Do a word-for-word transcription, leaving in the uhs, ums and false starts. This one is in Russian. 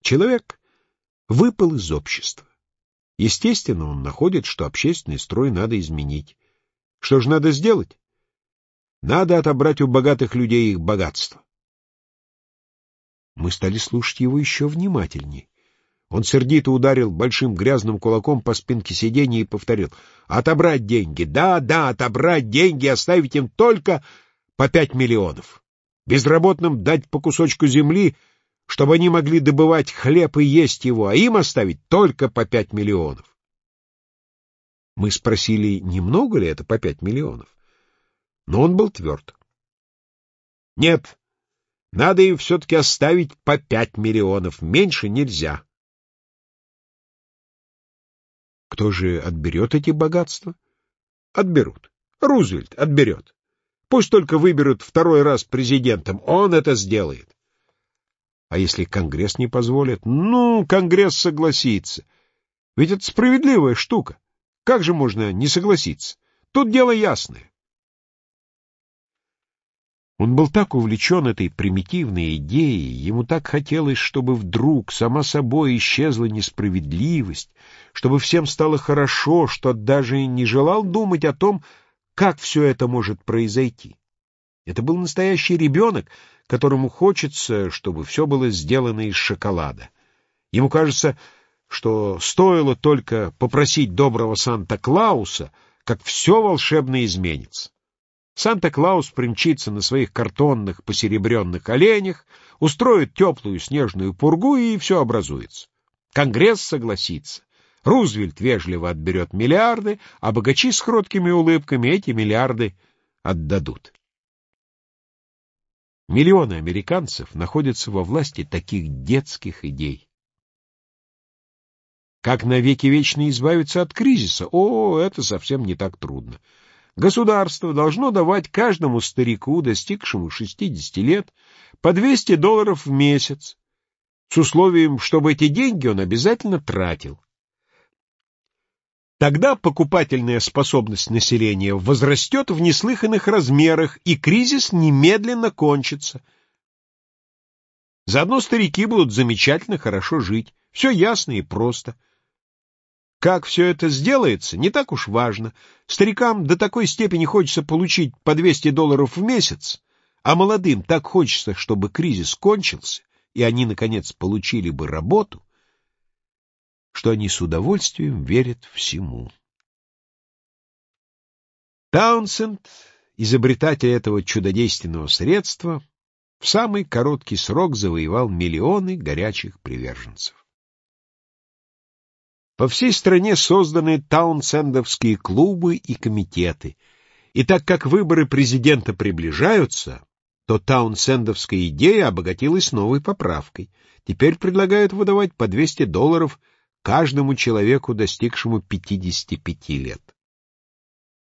Человек выпал из общества. Естественно, он находит, что общественный строй надо изменить. Что же надо сделать? Надо отобрать у богатых людей их богатство. Мы стали слушать его еще внимательнее. Он сердито ударил большим грязным кулаком по спинке сиденья и повторил: «Отобрать деньги! Да, да, отобрать деньги, оставить им только по пять миллионов. Безработным дать по кусочку земли, чтобы они могли добывать хлеб и есть его, а им оставить только по пять миллионов». Мы спросили, немного ли это по пять миллионов, но он был тверд. «Нет, надо им все-таки оставить по пять миллионов, меньше нельзя». Кто же отберет эти богатства? Отберут. Рузвельт отберет. Пусть только выберут второй раз президентом, он это сделает. А если Конгресс не позволит? Ну, Конгресс согласится. Ведь это справедливая штука. Как же можно не согласиться? Тут дело ясное. Он был так увлечен этой примитивной идеей, ему так хотелось, чтобы вдруг сама собой исчезла несправедливость, чтобы всем стало хорошо, что даже не желал думать о том, как все это может произойти. Это был настоящий ребенок, которому хочется, чтобы все было сделано из шоколада. Ему кажется, что стоило только попросить доброго Санта-Клауса, как все волшебно изменится. Санта-Клаус примчится на своих картонных посеребренных оленях, устроит теплую снежную пургу, и все образуется. Конгресс согласится. Рузвельт вежливо отберет миллиарды, а богачи с кроткими улыбками эти миллиарды отдадут. Миллионы американцев находятся во власти таких детских идей. Как навеки вечно избавиться от кризиса? О, это совсем не так трудно. Государство должно давать каждому старику, достигшему шестидесяти лет, по двести долларов в месяц, с условием, чтобы эти деньги он обязательно тратил. Тогда покупательная способность населения возрастет в неслыханных размерах, и кризис немедленно кончится. Заодно старики будут замечательно хорошо жить. Все ясно и просто. Как все это сделается, не так уж важно. Старикам до такой степени хочется получить по двести долларов в месяц, а молодым так хочется, чтобы кризис кончился, и они, наконец, получили бы работу, что они с удовольствием верят всему. Таунсенд, изобретатель этого чудодейственного средства, в самый короткий срок завоевал миллионы горячих приверженцев. По всей стране созданы таунсендовские клубы и комитеты, и так как выборы президента приближаются, то таунсендовская идея обогатилась новой поправкой. Теперь предлагают выдавать по двести долларов каждому человеку, достигшему пятидесяти пяти лет.